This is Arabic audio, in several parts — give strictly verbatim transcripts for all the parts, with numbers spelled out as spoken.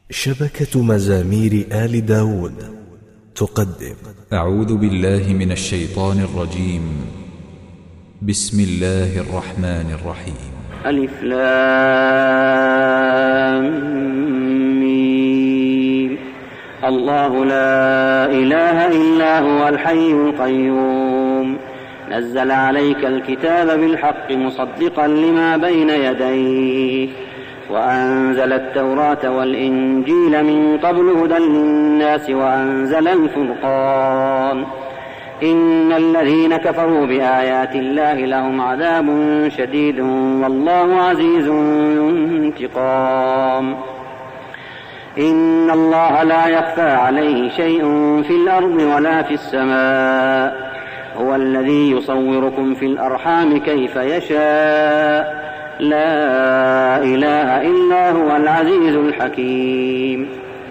شبكة مزامير آل داود تقدم أعوذ بالله من الشيطان الرجيم. بسم الله الرحمن الرحيم. ألف لام ميم. الله لا إله إلا هو الحي القيوم نزل عليك الكتاب بالحق مصدقا لما بين يديه وأنزل التوراة والإنجيل من قبل هدى للناس وأنزل الفرقان إن الذين كفروا بآيات الله لهم عذاب شديد والله عزيز ذو انتقام. إن الله لا يخفى عليه شيء في الأرض ولا في السماء هو الذي يصوركم في الأرحام كيف يشاء لا إله إلا هو العزيز الحكيم.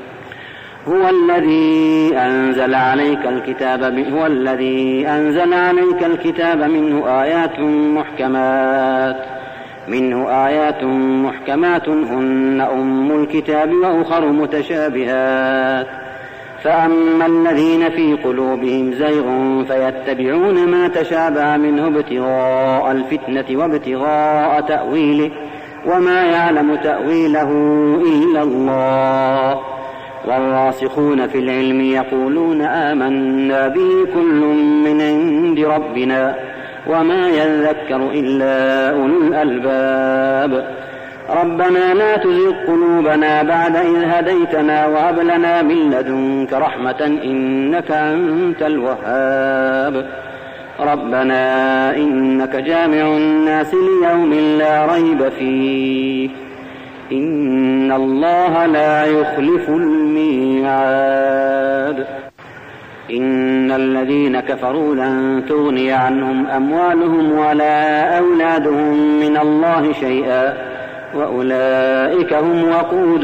هو الذي أنزل عليك الكتاب هو الذي أنزل عليك الكتاب منه آيات محكمات منه آيات محكمات هن أم الكتاب وأخر متشابهات فأما الذين في قلوبهم زيغ فيتبعون ما تشابه منه ابتغاء الفتنة وابتغاء تأويله وما يعلم تأويله إلا الله والراسخون في العلم يقولون آمنا به كل من عند ربنا وما يذكر إلا أولو الألباب. ربنا لا تزغ قلوبنا بعد إذ هديتنا وهب لنا من لدنك رحمة إنك أنت الوهاب. ربنا إنك جامع الناس ليوم لا ريب فيه إن الله لا يخلف الميعاد. إن الذين كفروا لن تغني عنهم أموالهم ولا أولادهم من الله شيئا وأولئك هم وقود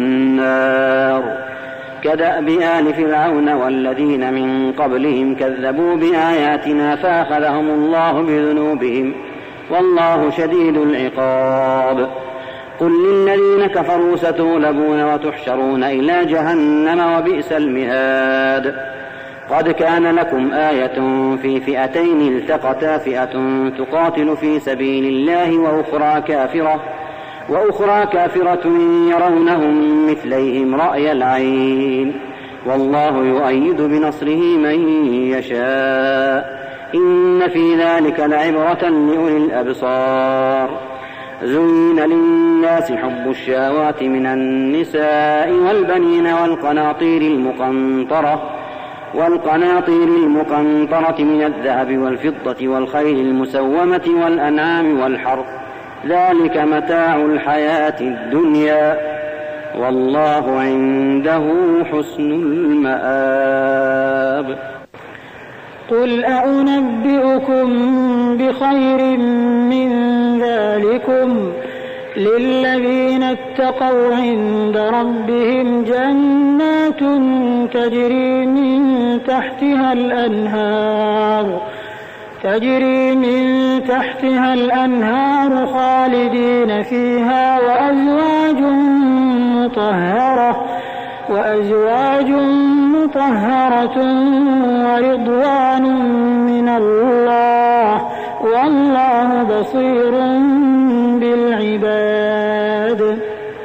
النار. كدأب آل فرعون والذين من قبلهم كذبوا بآياتنا فأخذهم الله بذنوبهم والله شديد العقاب. قل للذين كفروا ستغلبون وتحشرون إلى جهنم وبئس المهاد. قد كان لكم آية في فئتين التقتا فئة تقاتل في سبيل الله وأخرى كافرة وأخرى كافرة يرونهم مثليهم رأي العين والله يؤيد بنصره من يشاء إن في ذلك لعبرة لأولي الأبصار. زين للناس حب الشهوات من النساء والبنين والقناطير المقنطرة والقناطير المقنطرة من الذهب والفضة والخيل المسومة والأنعام والحرث ذلك متاع الحياة الدنيا والله عنده حسن المآب. قل أنبئكم بخير من ذلكم للذين اتقوا عند ربهم جنات تجري من تحتها الأنهار تجري من تحتها الأنهار خالدين فيها وأزواج مطهرة وأزواج مطهرة ورضوان من الله والله بصير بالعباد.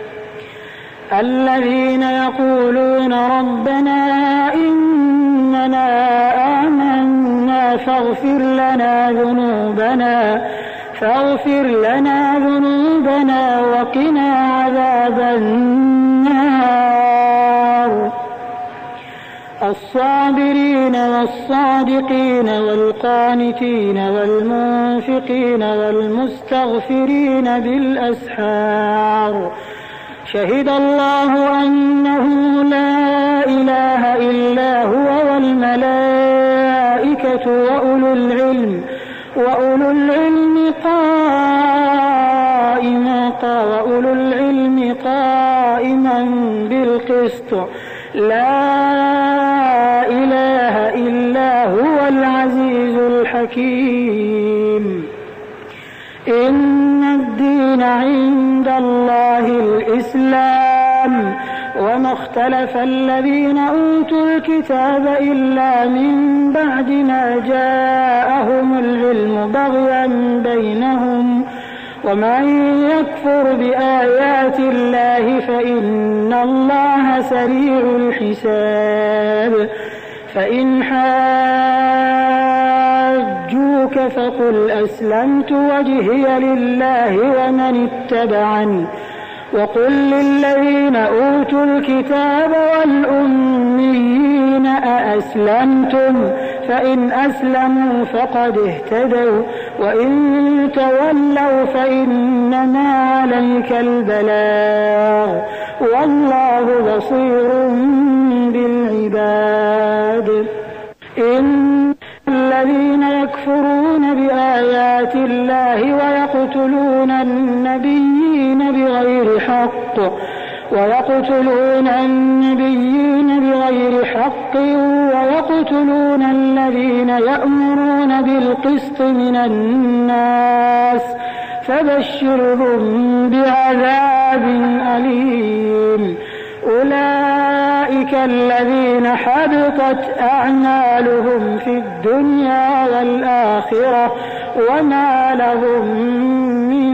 الذين يقولون ربنا إننا آمنا فاغفر لنا ذنوبنا فاغفر لنا ذنوبنا وقنا عذاب النار. الصابرين والصادقين والقانتين والمنفقين والمستغفرين بالأسحار. شهد الله أنه لا إله إلا هو والملائكة وأولو العلم وأولو العلم قائما وأولو العلم قائما بالقسط لا إله إلا هو العزيز الحكيم. إن الدين عند الله الإسلام وما اختلف الذين أوتوا الكتاب إلا من بعد ما جاءهم العلم بغيا بينهم ومن يكفر بآيات الله فإن الله سريع الحساب فإن حاجوك فقل أسلمت وجهي لله ومن اتبعني وقل للذين أوتوا الكتاب والأميين أأسلمتم فإن أسلموا فقد اهتدوا وإن تولوا فإنما عليك البلاغ والله بصير بالعباد. إن الذين يكفرون بآيات الله ويقتلون النبيين بغير حق ويقتلون النبيين بغير حق ويقتلون الذين يأمرون بالقسط من الناس فبشرهم بعذاب أليم. أولئك الذين حبطت أعمالهم في الدنيا والآخرة وما لهم من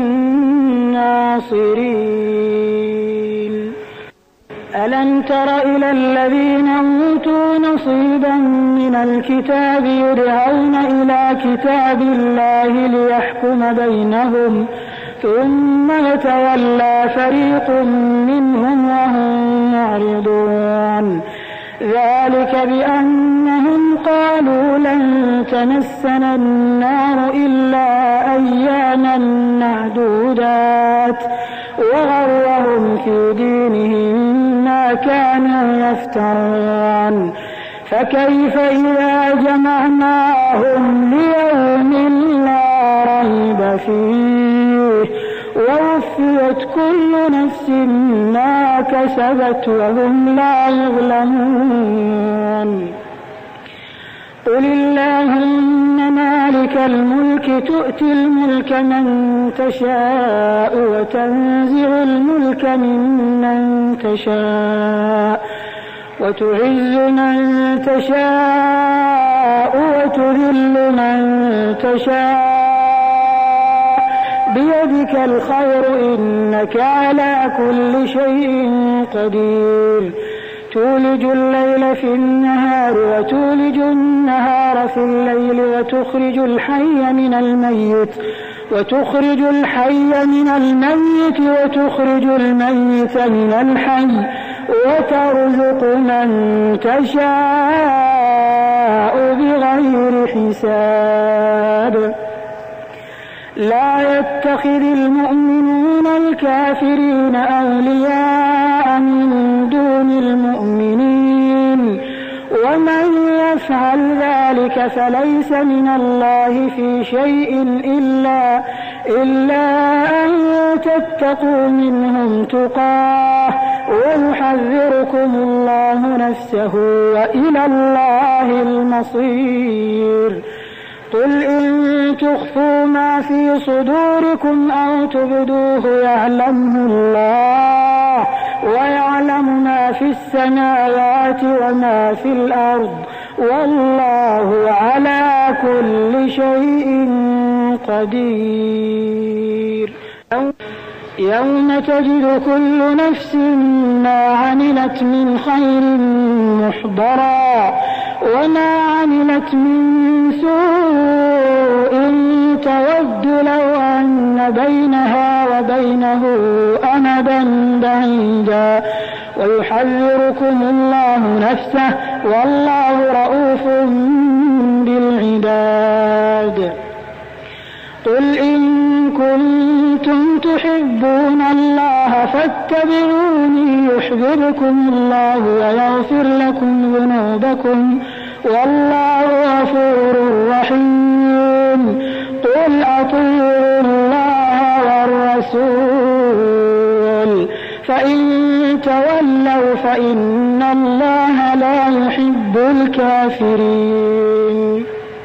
ناصرين. ألم تر إلى الذين أوتوا نصيبا من الكتاب يدعون إلى كتاب الله ليحكم بينهم ثم يتولى فريق منهم وهم معرضون ذلك بأنهم قالوا لن تمسنا النار إلا أياما معدودات وغرهم في دينهم ما كانوا يفترون فكيف إذا جمعناهم ليوم لا ريب فيه ووفيت كل نفس ما كسبت وهم لا يظلمون. قل اللهم مالك الملك تؤتي الملك من تشاء وتنزع الملك ممن تشاء وتعز من تشاء وتذل من تشاء بيدك الخير إنك على كل شيء قدير. تولج الليل في النهار وتولج النهار في الليل وتخرج الحي من الميت وتخرج الحي من الميت وتخرج الميت من الحي وترزق من تشاء بغير حساب. لا يتخذ المؤمنون الكافرين أولياء من دون المؤمنين ومن يفعل ذلك فليس من الله في شيء إلا, إلا أن تتقوا منهم تقاه ويحذركم الله نفسه وإلى الله المصير. قل إن تخفوا ما في صدوركم أو تبدوه يعلمه الله ويعلم ما في السماوات وما في الأرض والله على كل شيء قدير. يوم تجد كل نفس ما عملت من خير محضرا وما عملت من سوء تود لو أن بينها وبينه أمدا بعيدا ويحذركم الله نفسه والله رؤوف بالعباد. قل إن كنتم تحبون الله فاتبعوني يحببكم الله ويغفر لكم ذنوبكم والله غفور رحيم. قل أطيعوا الله والرسول فإن تولوا فإن الله لا يحب الكافرين.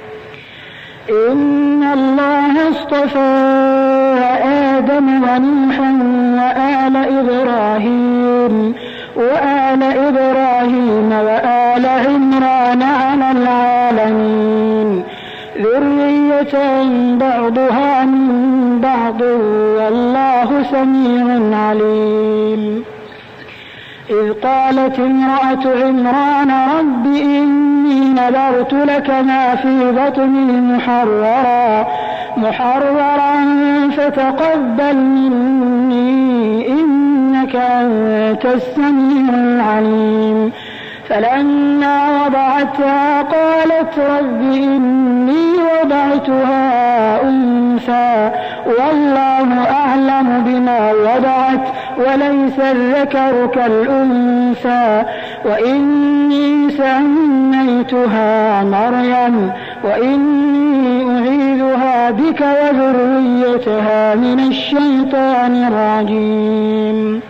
إن الله اصطفى آدم ونوحا وآل إبراهيم وآل إبراهيم وآل عمران على العالمين ذرية بعضها من بعض والله سميع عليم. إذ قالت امرأة عمران رب إني نذرت لك ما في بطني محررا محررا فتقبل مني إنك أنت السميع العليم. فلما وضعتها قالت رب إني وضعتها أنثى والله أعلم بما وضعت وليس الذكر كالأنثى وإني سميتها مريم وإني أعيذها بك وذريتها من الشيطان الرجيم.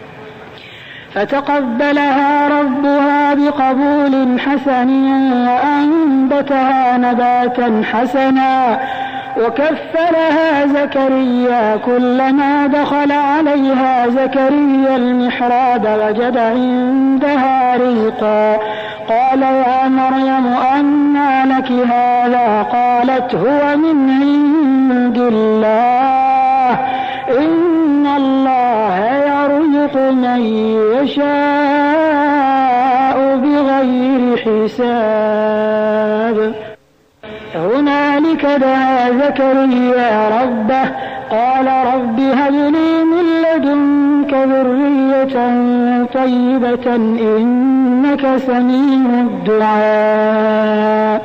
فتقبلها ربها بقبول حسن وأنبتها نباتا حسنا وكفلها زكريا كلما دخل عليها زكريا المحراب وجد عندها رزقا قال يا مريم أنى لك هذا قالت هو من عند الله إن الله يرزق من يشاء بغير حساب. هنالك دعا زكريا ربه قال رب هب لي من لدنك ذرية طيبة إنك سميع الدعاء.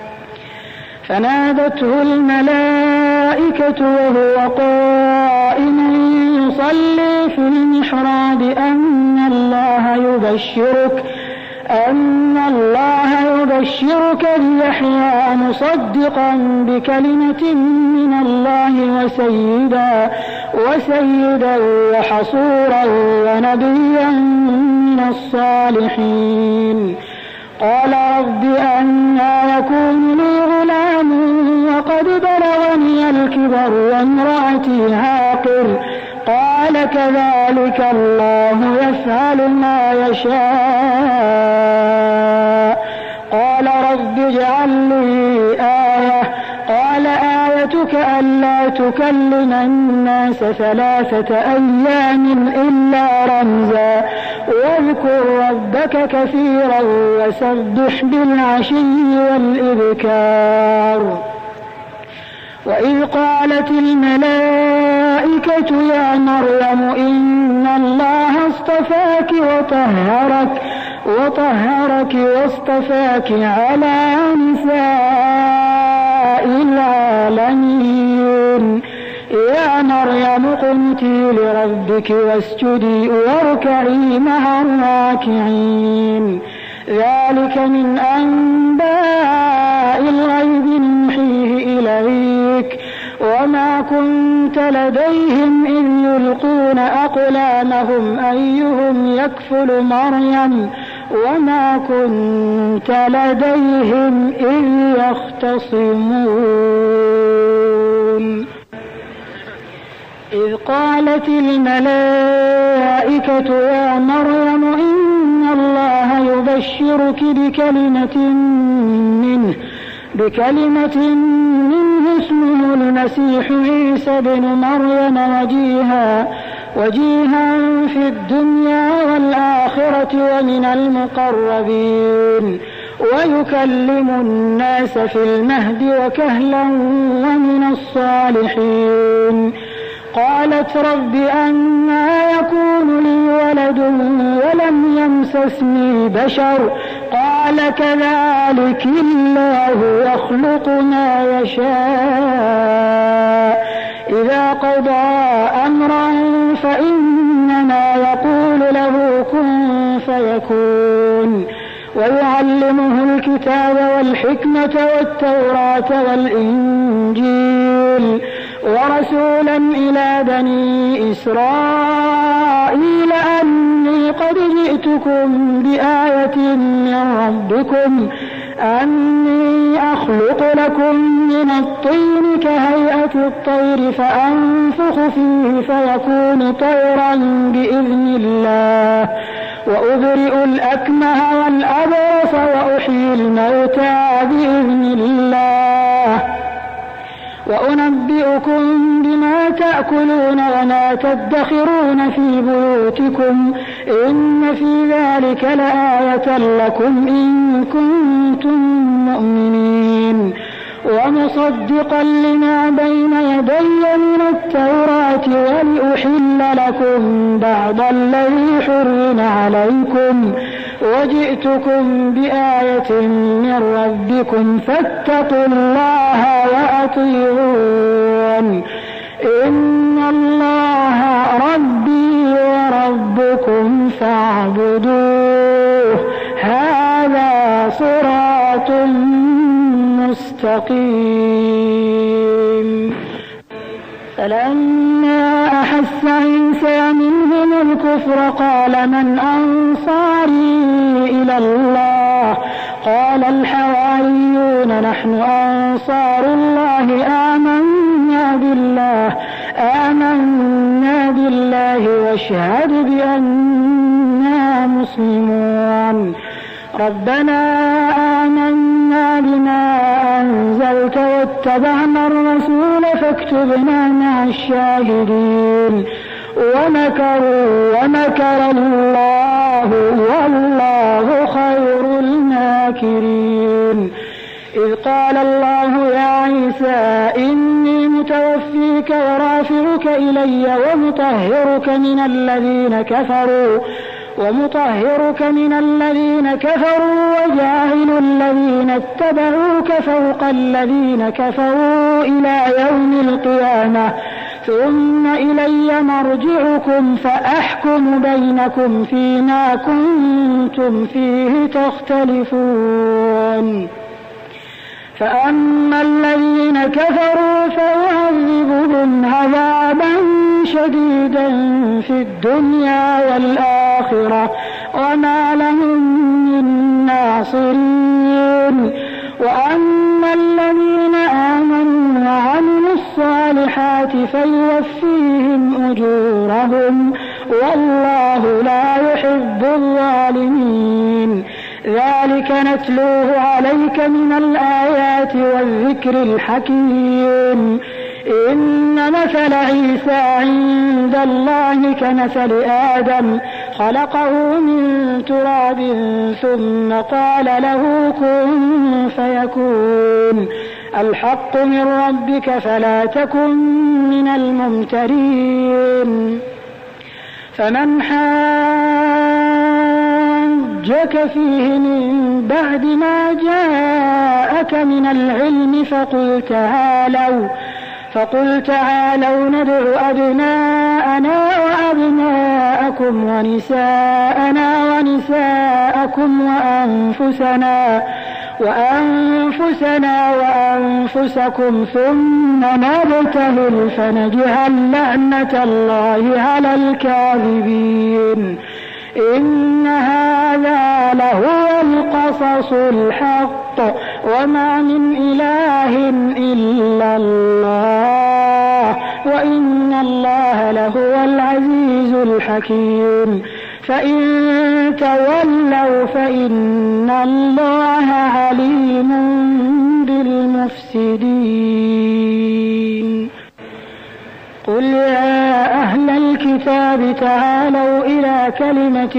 فنادته الملائكة وهو قائم يصلي في المحراب أن الله يبشرك أن الله يبشرك بيحيى مصدقا بكلمة من الله وسيدا وسيدا وحصورا ونبيا من الصالحين. قال رب أنى يكون لي غلام وقد بلغني الكبر وامرأتي عاقر قال كذلك الله يفعل ما يشاء. قال رب اجعل لي آية قال آيتك ألا تكلم الناس ثلاثة أيام إلا رمزا واذكر ربك كثيرا وسبح بالعشي والإبكار. وإذ قالت الملائكة يا مريم إن الله اصطفاك وطهرك وطهرك واصطفاك على نساء العالمين. يا مريم اقنتي لربك واسجدي واركعي مع الراكعين. ذلك من أنباء الغيب نوحيه إليك وما كنت لديهم إذ يلقون أقلامهم أيهم يكفل مريم وما كنت لديهم إذ يختصمون. إذ قالت الملائكة يا مريم إن الله يبشرك بكلمة منه بكلمة منه اسمه المسيح عيسى بن مريم وجيها وجيها في الدنيا والآخرة ومن المقربين ويكلم الناس في المهد وكهلا ومن الصالحين. قالت رب أنى يكون لي ولد ولم يمسسني بشر قال كذلك الله يخلق ما يشاء إذا قضى أمرا فإنما يقول له كن فيكون. ويعلمه الكتاب والحكمة والتوراة والإنجيل ورسولا إلى بني إسرائيل أني قد جئتكم بآية من ربكم أني أخلق لكم من الطين كهيئة الطير فأنفخ فيه فيكون طيرا بإذن الله وأبرئ الأكمه والأبرص وأحيي الموتى بإذن الله وأنبئكم بما تأكلون وما تدخرون في بيوتكم إن في ذلك لآية لكم إن كنتم مؤمنين ومصدقا لما بين يدي من التوراة ولأحل لكم بعض الذي حرم عليكم وجئتكم بآية من ربكم فاتقوا الله وأطيعون إن الله ربي وربكم فاعبدوه هذا صراط مستقيم. فلما أحس عيسى منهم الكفر قال من أنصاري إلى الله قال الحواريون نحن أنصار الله آمنا بالله آمنا بالله واشهد بأننا مسلمون ربنا آمنا بما أنزلت واتبعنا الرسول فاكتبنا مع الشاهدين ومكروا ومكر الله والله خير الماكرين. إذ قال الله يا عيسى إني متوفيك ورافعك إلي ومطهرك من الذين كفروا ومطهرك من الذين كفروا وجاعل الذين اتبعوك فوق الذين كفروا إلى يوم القيامة ثم إلي مرجعكم فأحكم بينكم فيما كنتم فيه تختلفون. فأما الذين كفروا فأعذبهم عذابا شديدا في الدنيا والآخرة وما لهم من ناصرين وأما الذين آمنوا وعملوا الصالحات فيوفيهم أجورهم والله لا يحب الظالمين. ذلك نتلوه عليك من الآيات والذكر الحكيم. إن مثل عيسى عند الله كمثل آدم خلقه من تراب ثم قال له كن فيكون الحق من ربك فلا تكن من الممترين. فمن حاجك فيه من بعد ما جاءك من العلم فقل تعالوا فقل تعالوا ندع أبناءنا وأبناءكم ونساءنا ونساءكم وأنفسنا وأنفسنا وأنفسكم ثم نبتهل فنجعل لعنة الله على الكاذبين. إن هذا لهو القصص الحق وما من إله إلا الله وإن الله لهو العزيز الحكيم. فإن تولوا فإن الله عليم بالمفسدين. قل يا أهل الكتاب تعالوا إلى كلمة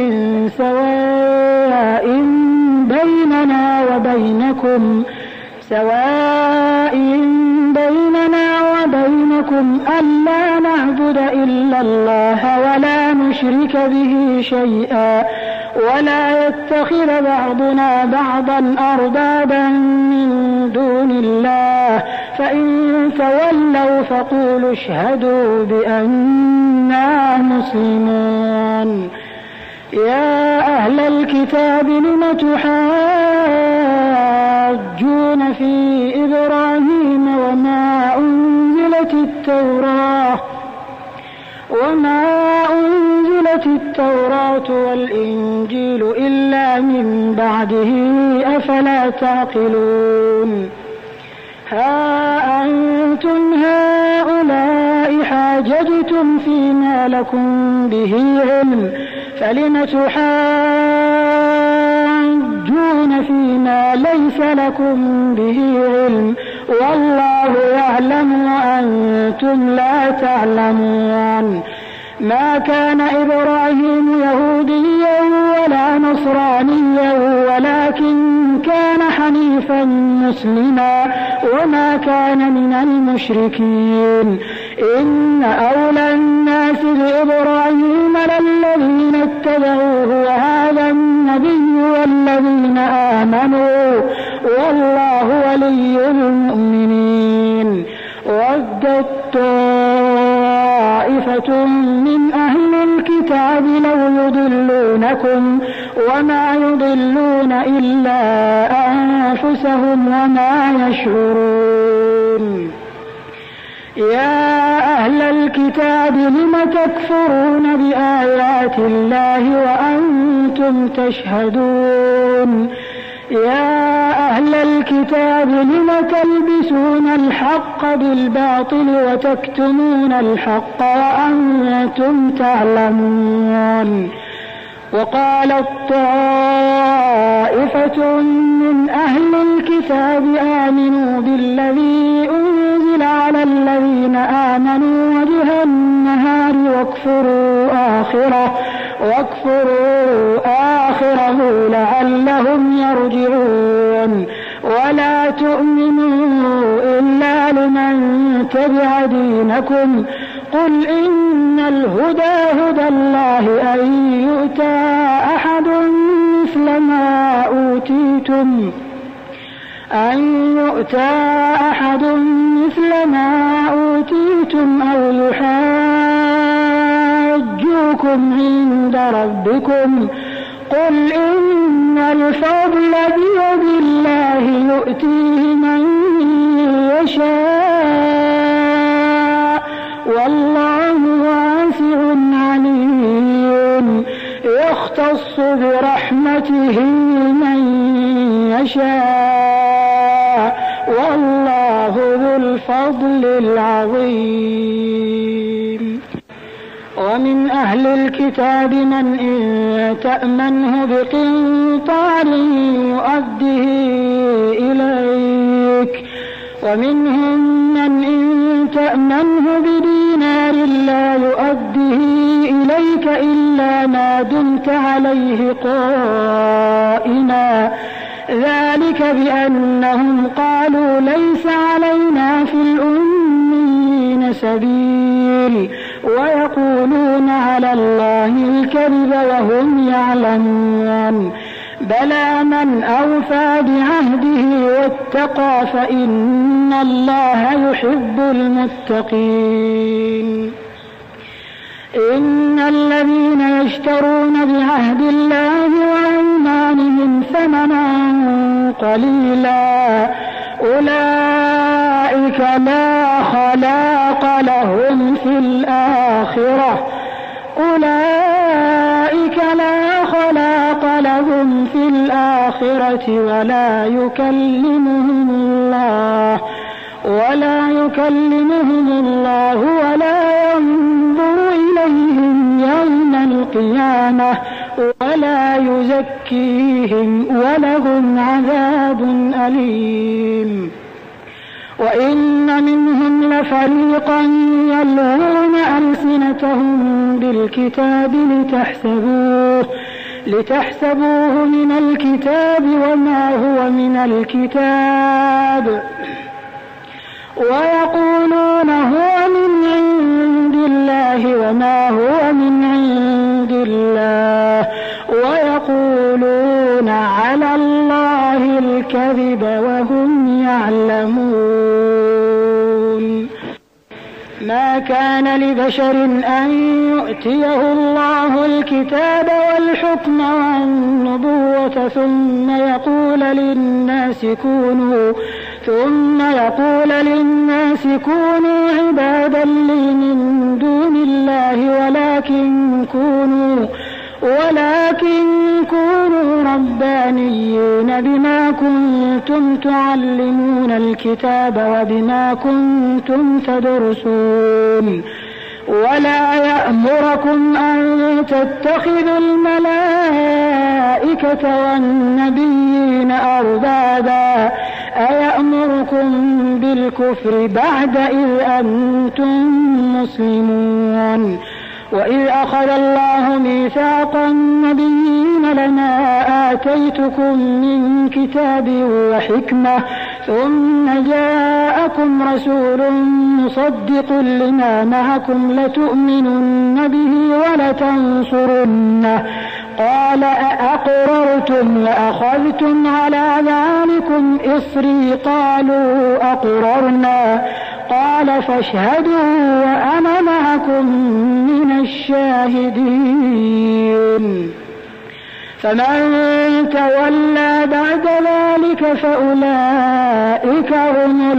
سواء بيننا وبينكم سواء بيننا وبينكم ألا نعبد إلا الله ولا نشرك به شيئا ولا يتخذ بعضنا بعضا أربابا من دون الله فإن تولوا فقولوا اشهدوا بأننا مسلمون. يا أهل الكتاب لم تحاجون في إبراهيم وما أنزلت التوراة وما أنزلت التوراة والإنجيل إلا من بعده أفلا تعقلون ها أنتم هؤلاء حاججتم فيما لكم به علم فلم تحاجون فيما ليس لكم به علم والله يعلم وأنتم لا تعلمون ما كان إبراهيم يهوديا ولا نصرانيا ولكن كان حنيفا مسلما وما كان من المشركين إن أولى الناس بإبراهيم للذين اتبعوه وهذا النبي والذين آمنوا والله ولي المؤمنين ودت طائفة من أهل الكتاب لو يضلونكم وما يضلون إلا أنفسهم وما يشعرون يا أهل الكتاب لم تكفرون بآيات الله وأنتم تشهدون يا أهل الكتاب لم تلبسون الحق بالباطل وتكتمون الحق وأنتم تعلمون وقالت طائفة من أهل الكتاب آمنوا بالذي أنزل على الذين آمنوا وجه النهار واكفروا آخره واكفروا آخره لعلهم يرجعون ولا تؤمنوا إلا لمن تبع دينكم قل إن الهدى هدى الله أن يؤتى أحد مثل ما أوتيتم أن يؤتى أحد مثل ما أوتيتم أو يحاجوكم عند ربكم قل إن الفضل بيد الله يؤتيه من يشاء والله واسع عليم يختص برحمته من يشاء والله ذو الفضل العظيم ومن أهل الكتاب من إن تأمنه بقنطار يؤده إليك ومنهم من إن تأمنه بدينار لا يؤده إليك إلا ما دمت عليه قائما ذلك بأنهم قالوا ليس علينا في الأمين سبيل ويقولون على الله الكذب وهم يعلمون بلى من أوفى بعهده واتقى فإن الله يحب المتقين إن الذين يشترون بعهد الله وأيمانهم ثمنا قليلا أولئك لا خلاق لهم في الآخرة أولئك لا خلاق لهم في الآخرة ولا يكلمهم الله ولا يكلمهم الله ولا ينظر إليهم يوم القيامة ولا يزكيهم ولهم عذاب أليم وإن منهم لفريقا يلوون ألسنتهم بالكتاب لتحسبوه لتحسبوه من الكتاب وما هو من الكتاب ويقولون هو من عند الله وما هو من عند الله ويقولون على الله الكذب وهم يعلمون ما كان لبشر أن يؤتيه الله الكتاب والحكم والنبوة ثم يقول للناس كونوا ثم يقول للناس كونوا عبادا لي من دون الله ولكن كونوا ولكن كونوا ربانيين بما كنتم تعلمون الكتاب وبما كنتم تدرسون ولا يأمركم أن تتخذوا الملائكة والنبيين أربابا أيأمركم بالكفر بعد إذ أنتم مسلمون وإذ أخذ الله ميثاق النبيين لما آتيتكم من كتاب وحكمة ثم جاءكم رسول مصدق لما معكم لتؤمنن به ولتنصرنه قال أأقررتم وأخذتم على ذلكم إصري قالوا أقررنا قال فاشهدوا وأنا معكم من الشاهدين فمن تولى بعد ذلك فأولئك هم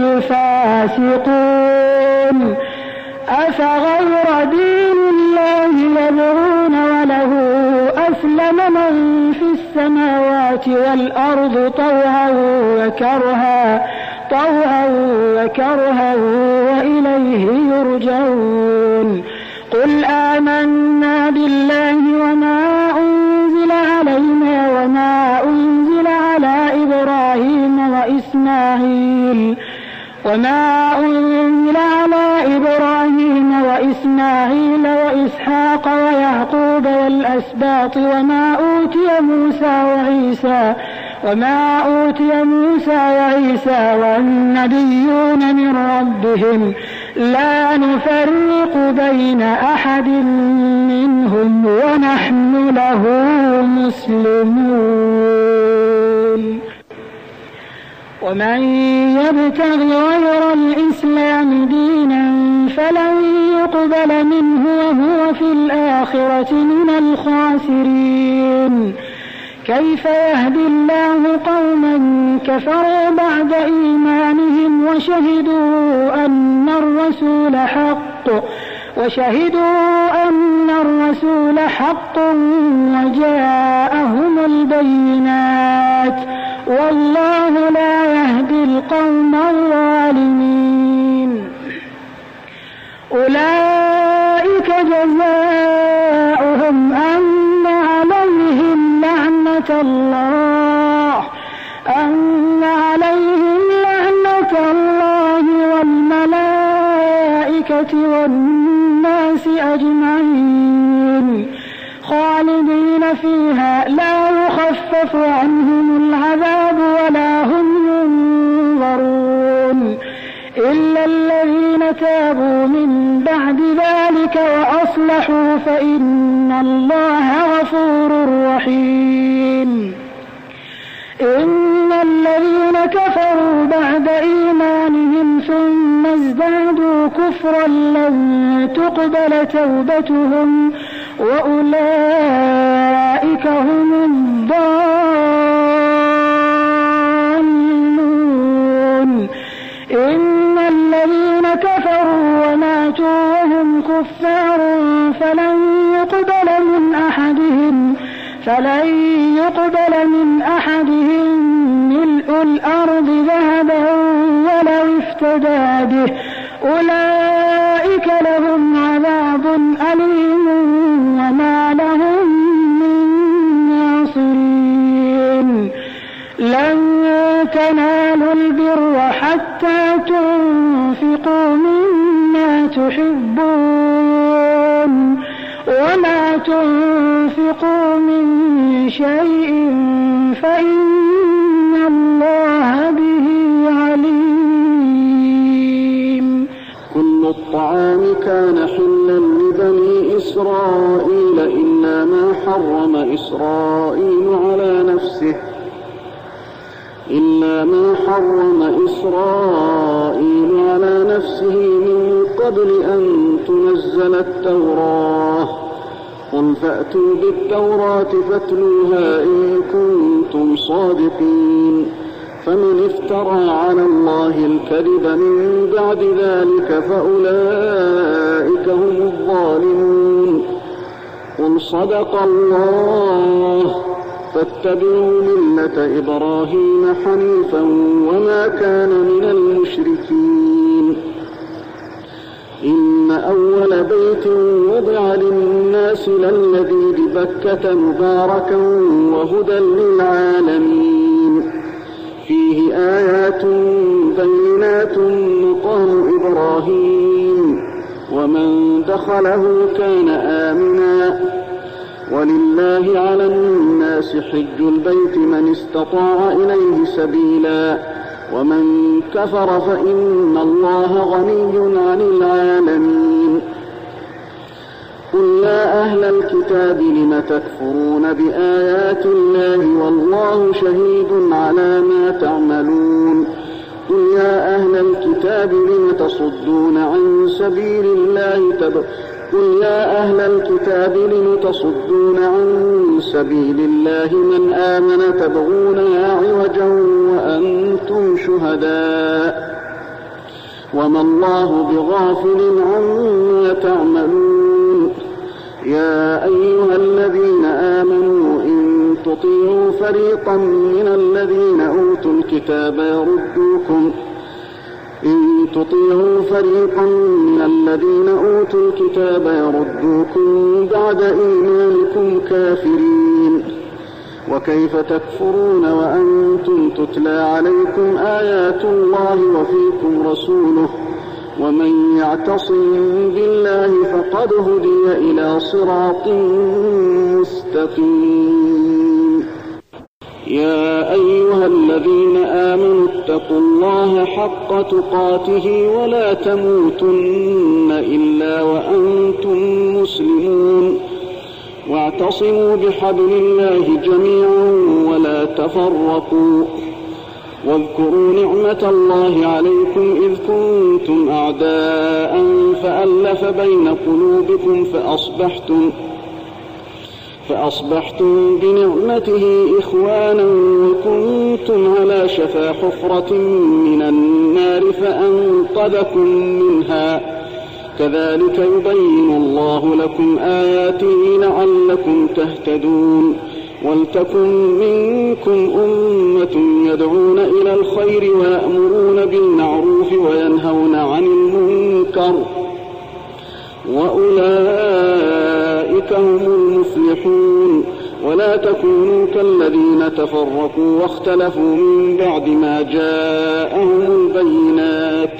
الفاسقون أفغير دين الله يبغون وله أسلم من في السماوات والأرض طوعا وكرها طوعا وكرها وإليه يرجعون قل آمنا بالله وما أنزل علينا وما أنزل على إبراهيم وإسماعيل وما أنزل على إبراهيم وإسماعيل وإسحاق ويعقوب والأسباط وما أوتي موسى وعيسى وما أوتي موسى وعيسى والنبيون من ربهم لا نفرق بين أحد منهم ونحن له مسلمون ومن يبتغ غير الإسلام دينا فلن يقبل منه وهو في الآخرة من الخاسرين كيف يهدي الله قوما كفروا بعد إيمانهم وشهدوا أن الرسول حق وشهدوا أن الرسول حق وجاءهم البينات والله لا يهدي القوم الظالمين أولئك جزاؤهم أن عليهم لعنة الله أن عليهم لعنة الله والملائكة والناس أجمعين خالدين فيها لا يخفف عنهم العذاب ولا هم ينظرون إلا الذين تابوا من بعد ذلك وأصلحوا فإن الله غفور رحيم إن الذين كفروا بعد إيمانهم ثم ازدادوا كفرا لن تقبل توبتهم وأولئك هم الضالون إن الذين كفروا وماتوا وهم كفار فلن يقبل من أحدهم فلن يقبل من أحدهم ملء الأرض ذهبا ولو افتدى به أولئك لهم عذاب أليم وما لهم من ناصرين لن تنالوا البر حتى تنفقوا مما تحبون وما تنفقوا من شيء فإن الله به عليم كل الطعام كان حلا لبني إسرائيل إلا ما حرم إسرائيل على نفسه إلا ما حرم إسرائيل على نفسه من قبل أن تنزل التوراة قل فأتوا بالتوراة فاتلوها إن كنتم صادقين فمن افترى على الله الكذب من بعد ذلك فأولئك هم الظالمون قل صدق الله فاتبعوا ملة إبراهيم حنيفا وما كان من المشركين. إن أول بيت وضع للناس للذي ببكة مباركا وهدى للعالمين فيه آيات بينات مقام إبراهيم ومن دخله كان آمنا ولله على الناس حج البيت من استطاع إليه سبيلا ومن كفر فإن الله غني عن العالمين. قل يا أهل الكتاب لم تكفرون بآيات الله والله شهيد على ما تعملون. قل يا أهل الكتاب لم تصدون عن سبيل الله تب... قل يا أهل الكتاب لم تصدون عن سبيل الله من آمن تبغونها عوجا وأنتم شهداء وما الله بغافل عما تعملون. يا أيها الذين آمنوا إن تطيعوا فريقا من الذين أوتوا الكتاب يردوكم إن تطيعوا فريقا من الذين أوتوا الكتاب يردوكم بعد إيمانكم كافرين. وكيف تكفرون وأنتم تتلى عليكم آيات الله وفيكم رسوله ومن يعتصم بالله فقد هدي إلى صراط مستقيم. يا أيها الذين آمنوا اتقوا الله حق تقاته ولا تموتن إلا وأنتم مسلمون واعتصموا بحبل الله جميعا ولا تفرقوا واذكروا نعمة الله عليكم إذ كنتم أعداء فألف بين قلوبكم فأصبحتم فأصبحتم بنعمته إخوانا وكنتم على شفا حفرة من النار فأنقذكم منها كذلك يبين الله لكم آياته لعلكم تهتدون. ولتكن منكم أمة يدعون إلى الخير ويأمرون بالمعروف وينهون عن المنكر وأولئك هم المفلحون. ولا تكونوا كالذين تفرقوا واختلفوا من بعد ما جاءهم البينات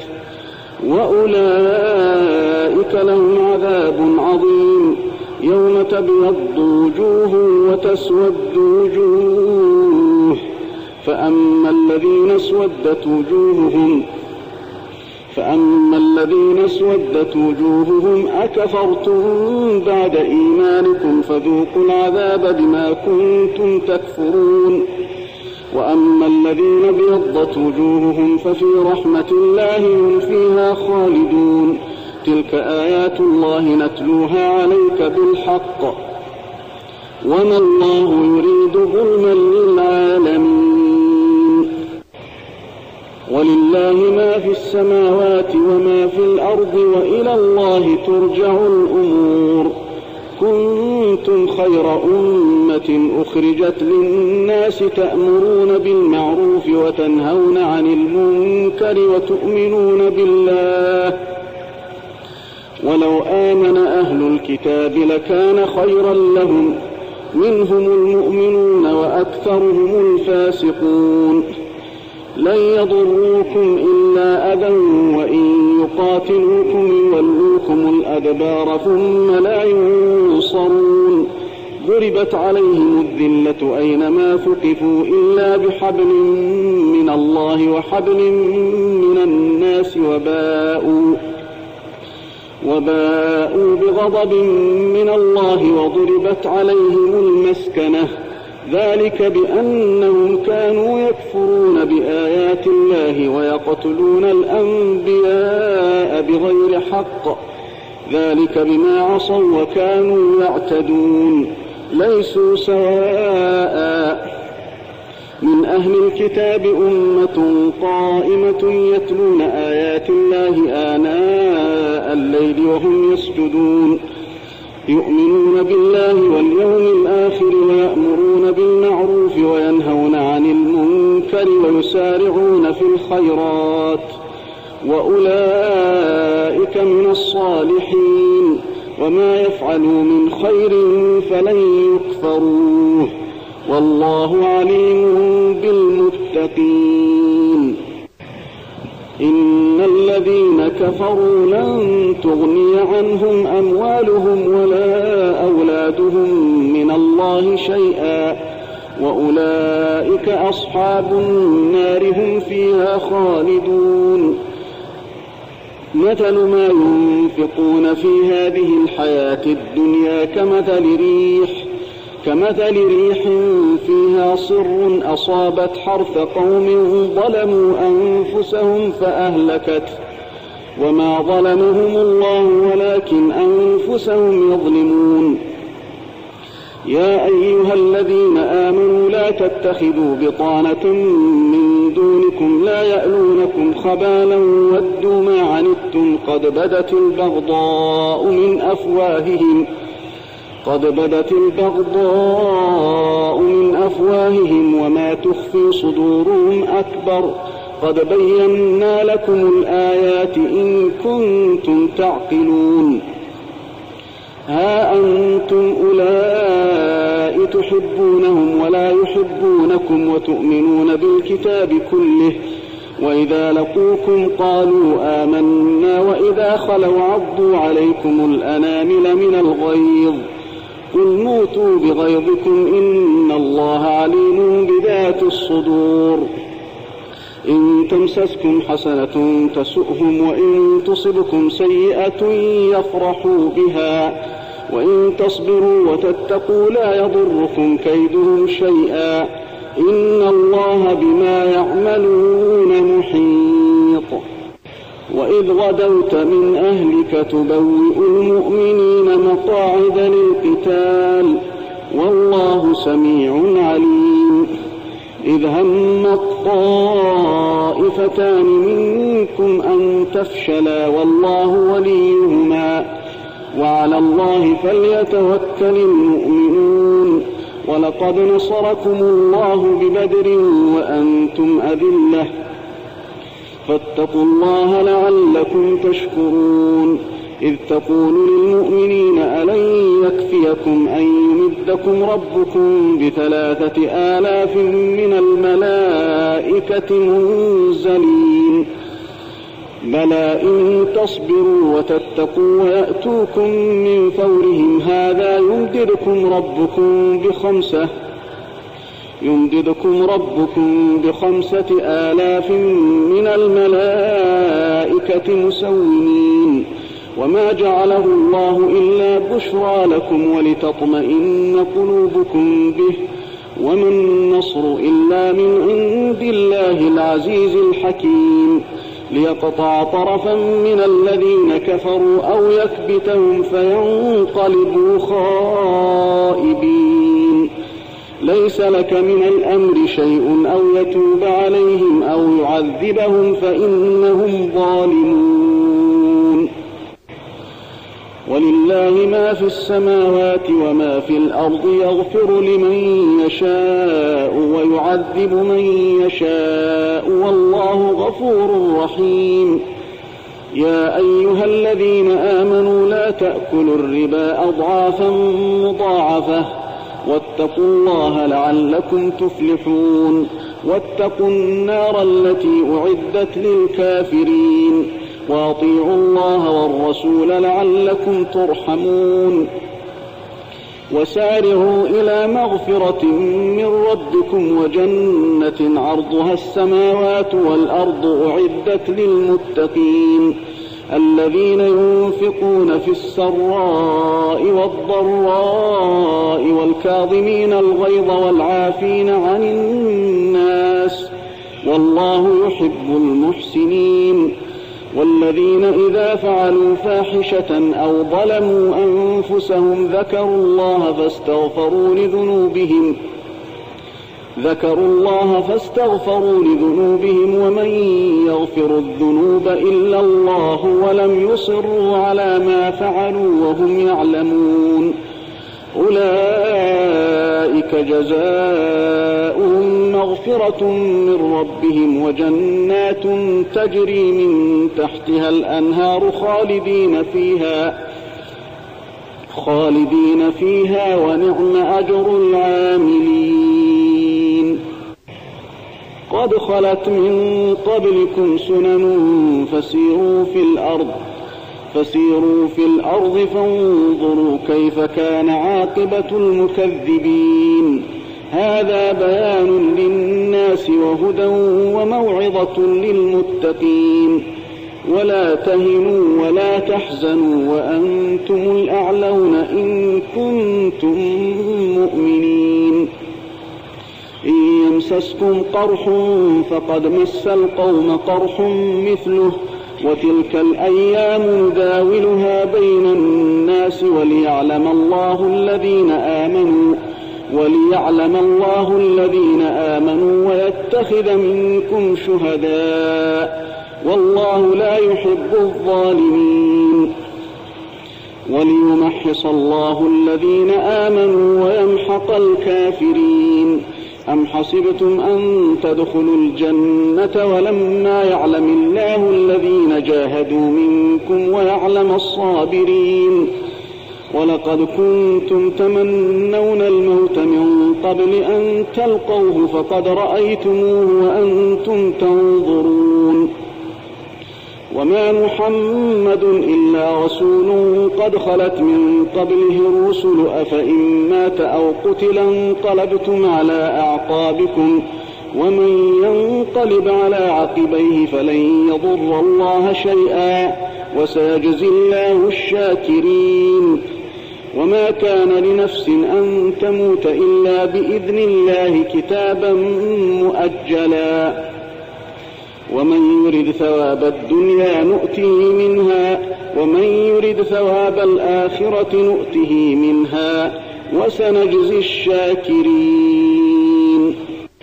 وأولئك لهم عذاب عظيم. يوم تبيض وجوه وتسود وجوه فأما الذين اسودت وجوههم فأما الذين اسودت وجوههم أكفرتم بعد إيمانكم فذوقوا العذاب بما كنتم تكفرون. وأما الذين ابيضت وجوههم ففي رحمة الله هم فيها خالدون. تلك آيات الله نتلوها عليك بالحق وما الله يريد ظلما للعالمين. ولله ما في السماوات وما في الأرض وإلى الله ترجع الأمور. كنتم خير أمة أخرجت للناس تأمرون بالمعروف وتنهون عن المنكر وتؤمنون بالله. ولو آمن أهل الكتاب لكان خيرا لهم منهم المؤمنون وأكثرهم الفاسقون. لن يضروكم إلا أذى وإن يقاتلوكم يولوكم الأدبار ثم لا ينصرون. ضربت عليهم الذلة أينما ثقفوا إلا بحبل من الله وحبل من الناس وباءوا وباءوا بغضب من الله وضربت عليهم المسكنة ذلك بأنهم كانوا يكفرون بآيات الله ويقتلون الأنبياء بغير حق ذلك بما عصوا وكانوا يعتدون. ليسوا سواء من أهل الكتاب أمة قائمة يتلون آيات الله آناء الليل وهم يسجدون يؤمنون بالله واليوم الآخر ويأمرون بالمعروف وينهون عن المنكر ويسارعون في الخيرات وأولئك من الصالحين وما يفعلوا من خير فلن يكفروه والله عليم بالمتقين. إن الذين كفروا لن تغني عنهم أموالهم ولا أولادهم من الله شيئا وأولئك أصحاب النار هم فيها خالدون. مثل ما ينفقون في هذه الحياة الدنيا كمثل ريح كمثل ريح فيها صر أصابت حرث قوم ظلموا أنفسهم فأهلكت وما ظلمهم الله ولكن أنفسهم يظلمون. يا أيها الذين آمنوا لا تتخذوا بطانة من دونكم لا يألونكم خبالا ودوا ما عنتم قد بدت البغضاء من أفواههم قد بدت البغضاء من أفواههم وما تخفي صدورهم أكبر قد بينا لكم الآيات إن كنتم تعقلون. ها أنتم أولئك تحبونهم ولا يحبونكم وتؤمنون بالكتاب كله وإذا لقوكم قالوا آمنا وإذا خلوا عضوا عليكم الأنامل من الغيظ قل موتوا بغيظكم إن الله عليم بذات الصدور. إن تمسسكم حسنة تسؤهم وإن تصبكم سيئة يفرحوا بها وإن تصبروا وتتقوا لا يضركم كيدهم شيئا إن الله بما يعملون محيط. وإذ غدوت من أهلك تبوئ المؤمنين مقاعد للقتال والله سميع عليم. إذ همت طائفتان منكم أن تفشلا والله وليهما وعلى الله فليتوكل المؤمنون. ولقد نصركم الله ببدر وأنتم أذلة فاتقوا الله لعلكم تشكرون. إذ تقول للمؤمنين ألن يكفيكم أن يمدكم ربكم بثلاثة آلاف من الملائكة منزلين بلى إن تصبروا وتتقوا ويأتوكم من فورهم هذا يمددكم ربكم بخمسة يمددكم ربكم بخمسة آلاف من الملائكة مسومين وما جعله الله إلا بشرى لكم ولتطمئن قلوبكم به وما النصر إلا من عند الله العزيز الحكيم ليقطع طرفا من الذين كفروا أو يكبتهم فينقلبوا خائبين. ليس لك من الأمر شيء أو يتوب عليهم أو يعذبهم فإنهم ظالمون. ولله ما في السماوات وما في الأرض يغفر لمن يشاء ويعذب من يشاء والله غفور رحيم. يا أيها الذين آمنوا لا تأكلوا الربا أضعافا مضاعفة واتقوا الله لعلكم تفلحون. واتقوا النار التي أعدت للكافرين وأطيعوا الله والرسول لعلكم ترحمون. وسارعوا إلى مغفرة من ربكم وجنة عرضها السماوات والأرض أعدت للمتقين الذين ينفقون في السراء والضراء والكاظمين الغيظ والعافين عن الناس والله يحب المحسنين. والذين إذا فعلوا فاحشة أو ظلموا أنفسهم ذكروا الله فاستغفروا لذنوبهم ذكروا الله فاستغفروا لذنوبهم ومن يغفر الذنوب إلا الله ولم يصروا على ما فعلوا وهم يعلمون أولئك جزاؤهم مغفرة من ربهم وجنات تجري من تحتها الأنهار خالدين فيها خالدين فيها ونعم أجر العاملين. قد خلت من قبلكم سنن فسيروا في الأرض فسيروا في الأرض فانظروا كيف كان عاقبة المكذبين. هذا بيان للناس وهدى وموعظة للمتقين. ولا تهنوا ولا تحزنوا وأنتم الأعلون إن كنتم مؤمنين. إن يمسسكم قرح فقد مس القوم قرح مثله وتلك الأيام نداولها بين الناس وليعلم الله الذين آمنوا وليعلم الله الذين آمنوا ويتخذ منكم شهداء والله لا يحب الظالمين. وليمحص الله الذين آمنوا ويمحق الكافرين. أم حسبتم أن تدخلوا الجنة ولما يعلم الله الذين جاهدوا منكم ويعلم الصابرين. ولقد كنتم تمنون الموت من قبل أن تلقوه فقد رأيتموه وأنتم تنظرون. وما محمد إلا رسول قد خلت من قبله الرسل أفإن مات أو قتل انقلبتم على أعقابكم ومن ينقلب على عقبيه فلن يضر الله شيئا وسيجزي الله الشاكرين. وما كان لنفس أن تموت إلا بإذن الله كتابا مؤجلا. ومن يرد ثواب الدنيا نؤته منها ومن يرد ثواب الآخرة نؤته منها وسنجزي الشاكرين.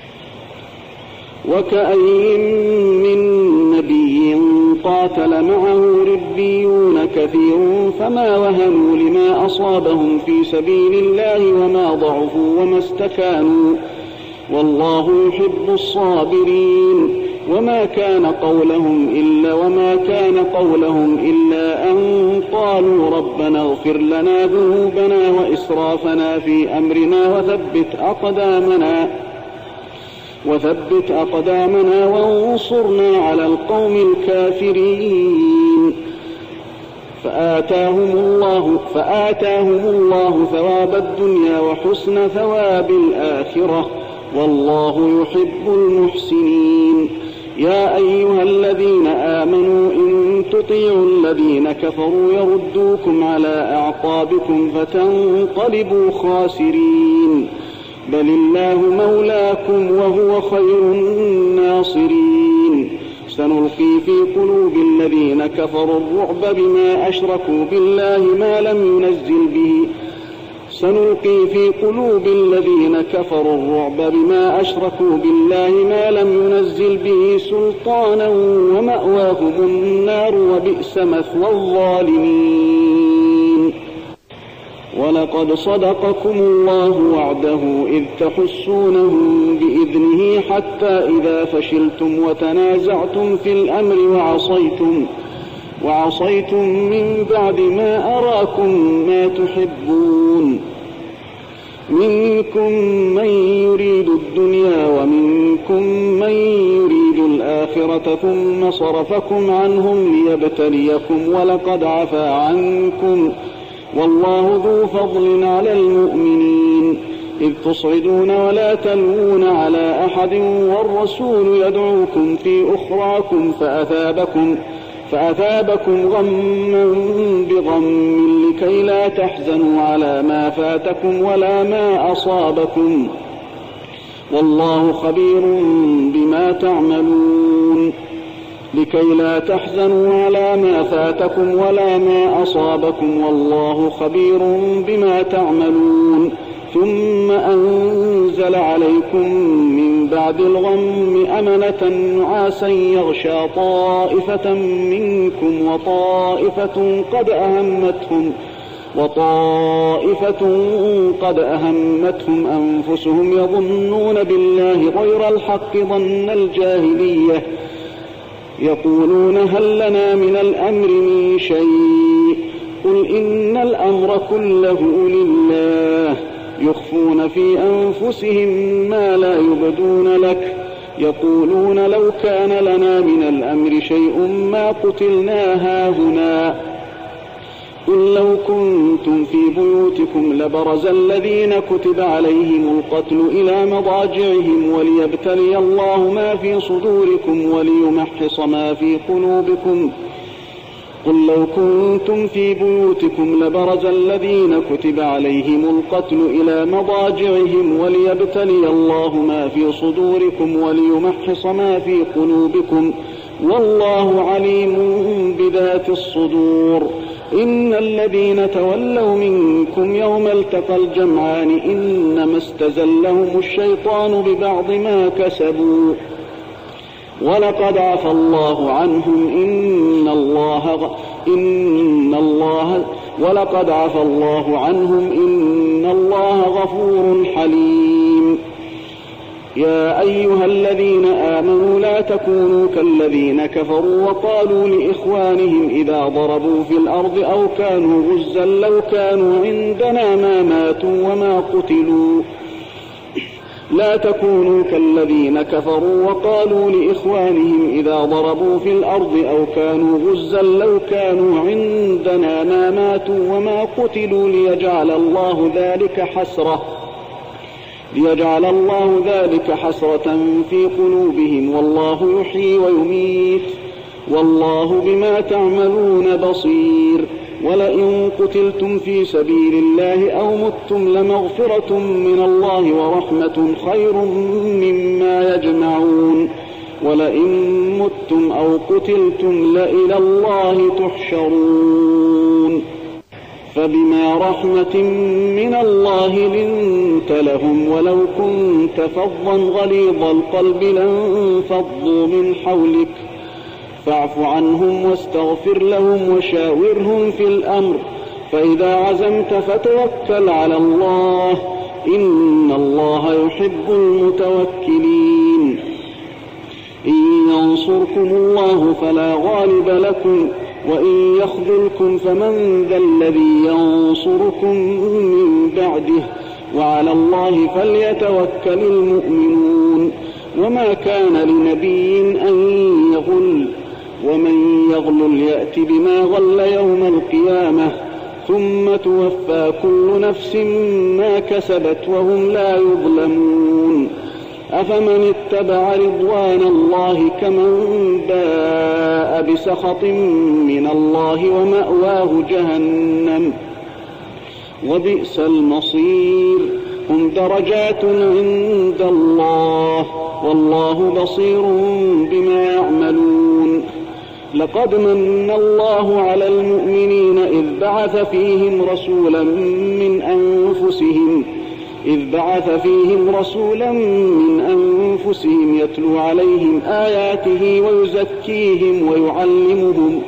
وكأي من نبي قاتل معه ربيون كثير فما وهنوا لما أصابهم في سبيل الله وما ضعفوا وما استكانوا والله يحب الصابرين. وما كان قولهم إلا وما كان قولهم إلا أن قالوا ربنا اغفر لنا ذنوبنا وإسرافنا في أمرنا وثبت أقدامنا وثبت أقدامنا وانصرنا على القوم الكافرين. فآتاهم الله فآتاهم الله ثواب الدنيا وحسن ثواب الآخرة والله يحب المحسنين. يا أيها الذين آمنوا إن تطيعوا الذين كفروا يردوكم على أعقابكم فتنقلبوا خاسرين. بل الله مولاكم وهو خير الناصرين. سنلقي في قلوب الذين كفروا الرعب بما أشركوا بالله ما لم ينزل به سنلقي في قلوب الذين كفروا الرعب بما أشركوا بالله ما لم ينزل به سلطانا ومأواهم النار وبئس مثوى الظالمين. ولقد صدقكم الله وعده إذ تحسونهم بإذنه حتى إذا فشلتم وتنازعتم في الأمر وعصيتم وعصيتم من بعد ما أراكم ما تحبون منكم من يريد الدنيا ومنكم من يريد الآخرة ثم صرفكم عنهم ليبتليكم ولقد عفا عنكم والله ذو فضل على المؤمنين. إذ تصعدون ولا تلوون على أحد والرسول يدعوكم في أخراكم فأثابكم فأثابكم غما بغم لكي لا تحزنوا على ما فاتكم ولا ما أصابكم والله خبير بما تعملون. لكي لا تحزنوا على ما فاتكم ولا ما أصابكم والله خبير بما تعملون. ثم أنزل عليكم من بعد الغم أمنة نعاسا يغشى طائفة منكم وطائفة قد أهمتهم وطائفة قد أهمتهم أنفسهم يظنون بالله غير الحق ظن الجاهلية يقولون هل لنا من الأمر من شيء قل إن الأمر كله لله يخفون في أنفسهم ما لا يبدون لك يقولون لو كان لنا من الأمر شيء ما قتلنا هاهنا قل لو كنتم في بيوتكم لبرز الذين كتب عليهم القتل إلى مضاجعهم وليبتلي الله ما في صدوركم وليمحص ما في قلوبكم قل لو كنتم في بيوتكم لبرز الذين كتب عليهم القتل إلى مضاجعهم وليبتلي الله ما في صدوركم وليمحص ما في قلوبكم والله عليم بذات الصدور إن الذين تولوا منكم يوم التقى الجمعان إنما استزلهم الشيطان ببعض ما كسبوا ولقد عفى الله عنهم إن الله إن الله ولقد عفى الله عنهم إن الله غفور حليم يا أيها الذين آمنوا لا تكونوا كالذين كفروا وقالوا لإخوانهم إذا ضربوا في الأرض أو كانوا غزا لو كانوا عندنا ما ماتوا وما قتلوا لا تكونوا كالذين كفروا وقالوا لإخوانهم إذا ضربوا في الأرض أو كانوا غزا لو كانوا عندنا ما ماتوا وما قتلوا ليجعل الله ذلك حسرة ليجعل الله ذلك حسرة في قلوبهم والله يحيي ويميت والله بما تعملون بصير ولئن قتلتم في سبيل الله أو متم لمغفرة من الله ورحمة خير مما يجمعون ولئن متم أو قتلتم لإلى الله تحشرون فبما رحمة من الله لنت لهم ولو كنت فظا غليظ القلب لانفضوا من حولك فاعف عنهم واستغفر لهم وشاورهم في الأمر فإذا عزمت فتوكل على الله إن الله يحب المتوكلين إن ينصركم الله فلا غالب لكم وإن يخذلكم فمن ذا الذي ينصركم من بعده وعلى الله فليتوكل المؤمنون وما كان لنبي أن يغل ومن يغلل يأت بما غل يوم القيامة ثم توفى كل نفس ما كسبت وهم لا يظلمون أفمن اتبع رضوان الله كمن باء بسخط من الله ومأواه جهنم وبئس المصير هم درجات عند الله والله بصير بما يعملون لقد من الله على المؤمنين إذ بعث فيهم رسولا من أنفسهم إذ بعث فيهم رسولا من أنفسهم يتلو عليهم آياته ويزكيهم ويعلمهم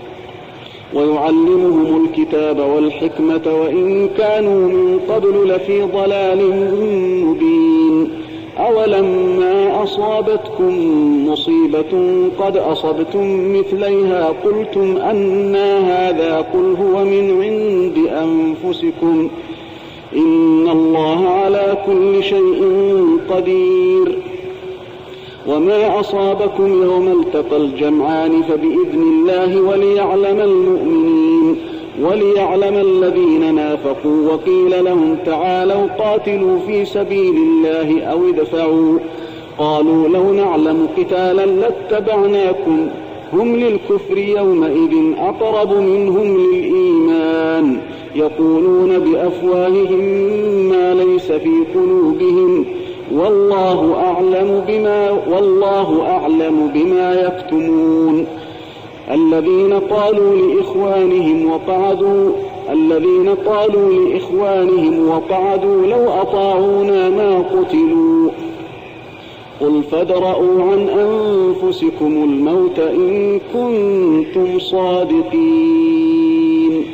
ويعلمهم الكتاب والحكمة وإن كانوا من قبل لفي ضلال مبين أولما أصابتكم مصيبة قد أصبتم مثليها قلتم أنى هذا قل هو من عند أنفسكم إن الله على كل شيء قدير وما أصابكم يوم التقى الجمعان فبإذن الله وليعلم المؤمنين وليعلم الذين نافقوا وقيل لهم تعالوا قاتلوا في سبيل الله أو ادفعوا قالوا لو نعلم قتالا لاتبعناكم هم للكفر يومئذ أقرب منهم للإيمان يقولون بأفواههم ما ليس في قلوبهم والله أعلم بما والله أعلم بما يكتمون الذين قالوا لإخوانهم وقعدوا الذين قالوا لإخوانهم وقعدوا لو أطاعونا ما قتلوا قل فادرءوا عن أنفسكم الموت إن كنتم صادقين.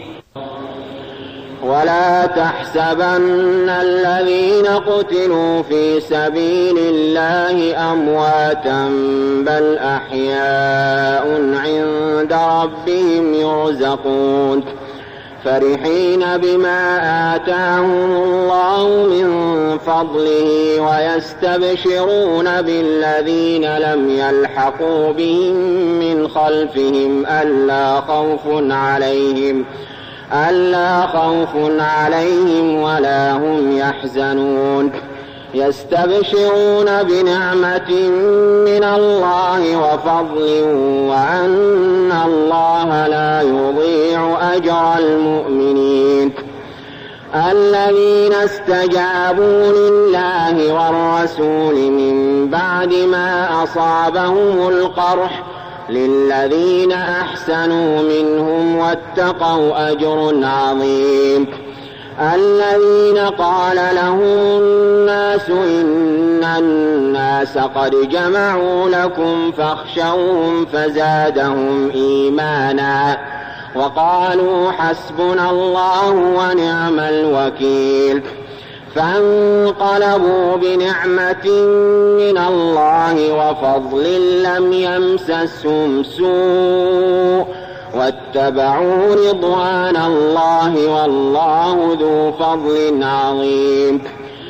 ولا تحسبن الذين قتلوا في سبيل الله أمواتا بل أحياء عند ربهم يرزقون فرحين بما آتاهم الله من فضله ويستبشرون بالذين لم يلحقوا بهم من خلفهم ألا خوف عليهم ألا خوف عليهم ولا هم يحزنون يستبشرون بنعمة من الله وفضل وأن الله لا يضيع أجر المؤمنين الذين استجابوا لله والرسول من بعد ما أصابهم القرح للذين أحسنوا منهم واتقوا أجر عظيم الذين قال لهم الناس إن الناس قد جمعوا لكم فاخشوهم فزادهم إيمانا وقالوا حسبنا الله ونعم الوكيل فانقلبوا بنعمة من الله وفضل لم يمسسهم سوء واتبعوا رضوان الله والله ذو فضل عظيم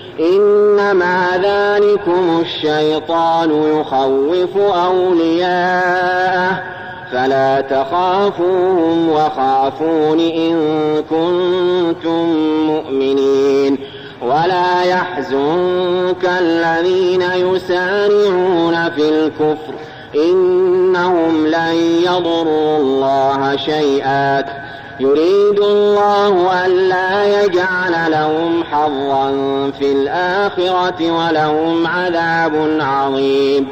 إنما ذلكم الشيطان يخوف أولياءه فلا تخافوهم وخافون إن كنتم مؤمنين ولا يحزنك الذين يسارعون في الكفر إنهم لن يضروا الله شيئا يريد الله ألا يجعل لهم حظا في الآخرة ولهم عذاب عظيم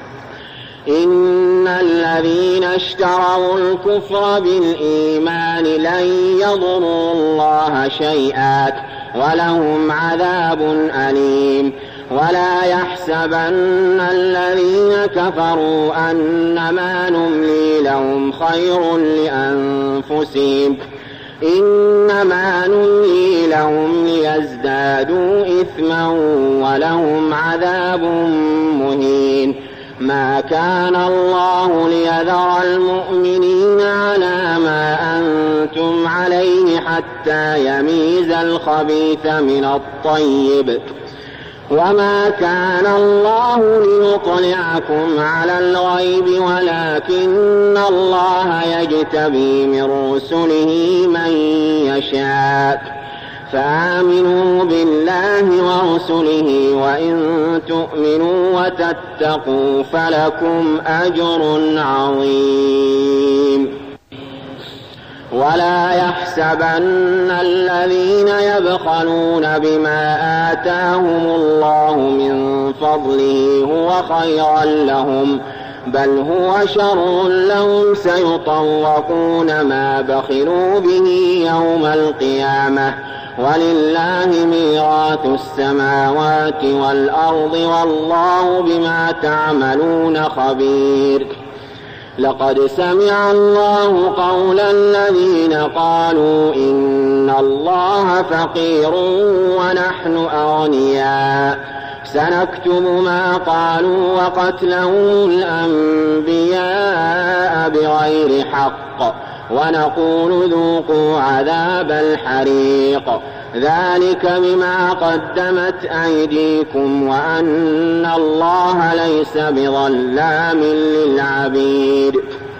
إن الذين اشتروا الكفر بالإيمان لن يضروا الله شيئا ولهم عذاب أليم ولا يحسبن الذين كفروا أنما نملي لهم خير لأنفسهم إنما نملي لهم ليزدادوا إثما ولهم عذاب مهين ما كان الله ليذر المؤمنين على ما أنتم عليه حتى يميز الخبيث من الطيب وما كان الله ليطلعكم على الغيب ولكن الله يجتبي من رسله من يشاء فآمنوا بالله ورسله وإن تؤمنوا وتتقوا فلكم أجر عظيم ولا يحسبن الذين يبخلون بما آتاهم الله من فضله هو خيرا لهم بل هو شر لهم سيطوقون ما بخلوا به يوم القيامة ولله ميراث السماوات والأرض والله بما تعملون خبير لقد سمع الله قول الذين قالوا إن الله فقير ونحن أغنياء سنكتب ما قالوا وقتلهم الأنبياء بغير حق ونقول ذوقوا عذاب الحريق ذلك بما قدمت أيديكم وأن الله ليس بظلام للعبيد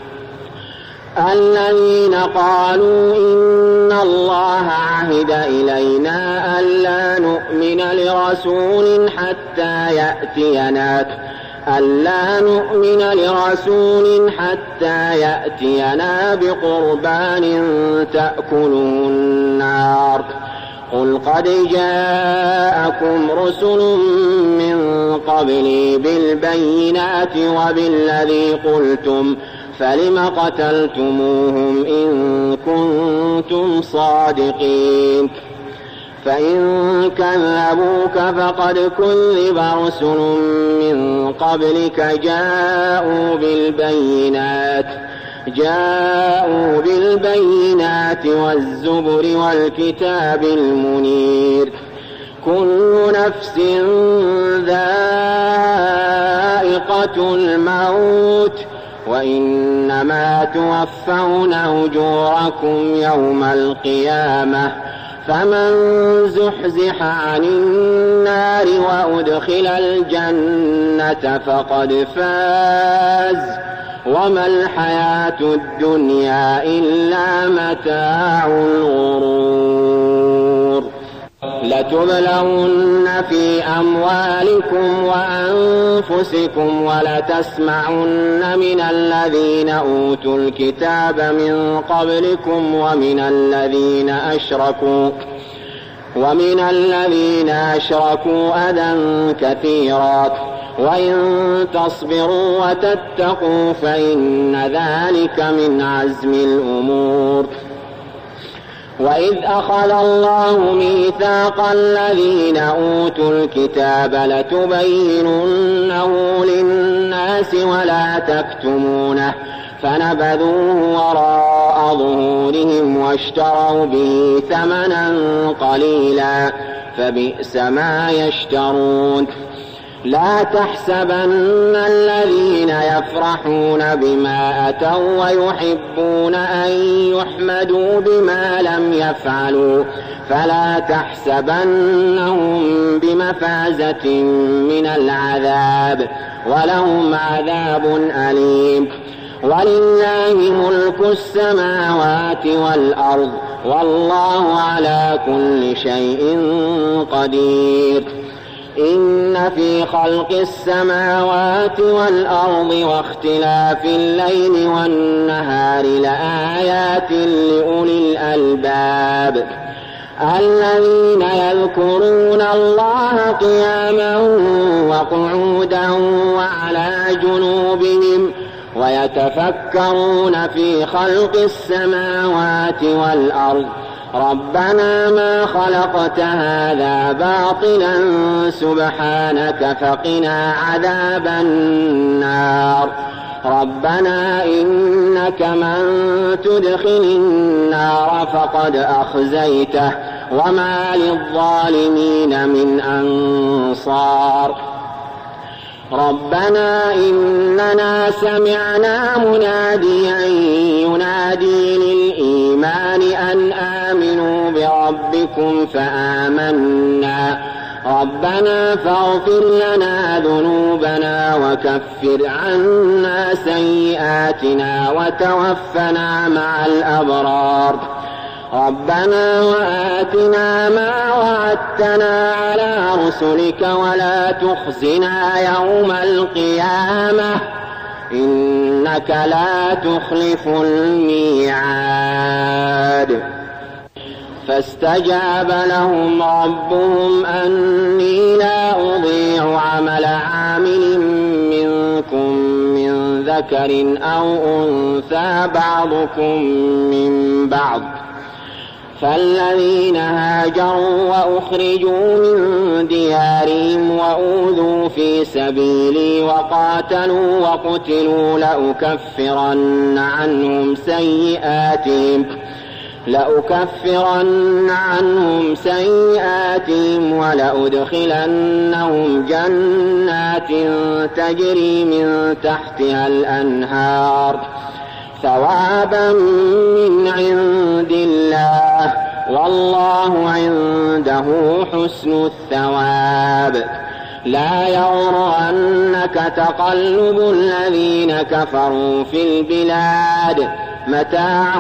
الذين قالوا إن الله عهد إلينا ألا نؤمن لرسول حتى يأتينا ألا نؤمن لرسول حتى يأتينا بقربان تأكله النار قل قد جاءكم رسل من قبلي بالبينات وبالذي قلتم فلم قتلتموهم إن كنتم صادقين فإن كذبوك فقد كذب رسل من قبلك جاءوا بالبينات جاءوا بالبينات والزبر والكتاب المنير كل نفس ذائقة الموت وإنما توفون أجوركم يوم القيامة فمن زحزح عن النار وأدخل الجنة فقد فاز وما الحياة الدنيا إلا متاع الغرور لتبلون في أموالكم وأنفسكم ولتسمعن من الذين أوتوا الكتاب من قبلكم ومن الذين أشركوا ومن الذين أشركوا أذى كثيرا وإن تصبروا وتتقوا فإن ذلك من عزم الأمور وإذ أخذ الله ميثاق الذين أوتوا الكتاب لتبيننه للناس ولا تكتمونه فنبذوه وراء ظهورهم واشتروا به ثمنا قليلا فبئس ما يشترون لا تحسبن الذين يفرحون بما أتوا ويحبون أن يحمدوا بما لم يفعلوا فلا تحسبنهم بمفازة من العذاب ولهم عذاب أليم ولله ملك السماوات والأرض والله على كل شيء قدير إن في خلق السماوات والأرض واختلاف الليل والنهار لآيات لأولي الألباب الذين يذكرون الله قياما وقعودا وعلى جنوبهم ويتفكرون في خلق السماوات والأرض ربنا ما خلقت هذا باطلا سبحانك فقنا عذاب النار ربنا إنك من تدخل النار فقد أخزيته وما للظالمين من أنصار ربنا إننا سمعنا مناديا ينادي للإيمان أن آمنوا بربكم فآمنا ربنا فاغفر لنا ذنوبنا وكفر عنا سيئاتنا وتوفنا مع الأبرار ربنا وآتنا ما وعدتنا على رسلك ولا تخزنا يوم القيامة إنك لا تخلف الميعاد فاستجاب لهم ربهم أني لا أضيع عمل عامل منكم من ذكر أو أنثى بعضكم من بعض فالذين هاجروا وأخرجوا من ديارهم وأوذوا في سبيلي وقاتلوا وقتلوا لأكفرن عنهم سيئاتهم لأكفرن عنهم سيئاتهم ولأدخلنهم جنات تجري من تحتها الأنهار ثوابا من عند الله والله عنده حسن الثواب لا يغرنك تقلب الذين كفروا في البلاد متاع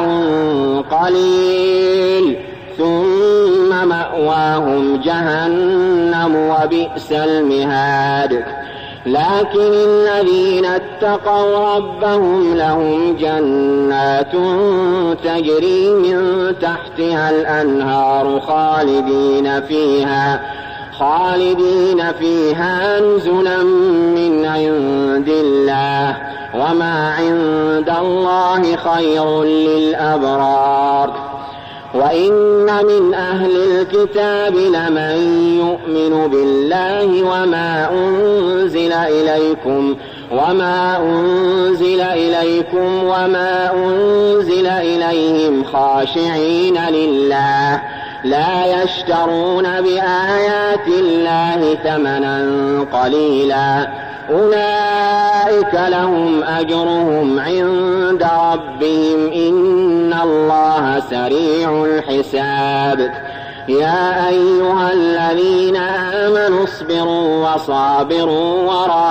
قليل ثم مأواهم جهنم وبئس المهاد لكن الذين اتقوا ربهم لهم جنات تجري من تحتها الأنهار خالدين فيها خالدين فيها نزلا من عند الله وما عند الله خير للأبرار. وإن من أهل الكتاب لمن يؤمن بالله وما أنزل إليكم وما أنزل إليكم وما أنزل إليهم خاشعين لله لا يشترون بآيات الله ثمنا قليلا أولئك لهم أجرهم عند ربهم إن الله سريع الحساب. يا أيها الذين آمنوا اصبروا وصابروا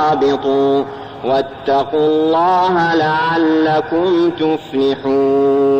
ورابطوا واتقوا الله لعلكم تفلحون.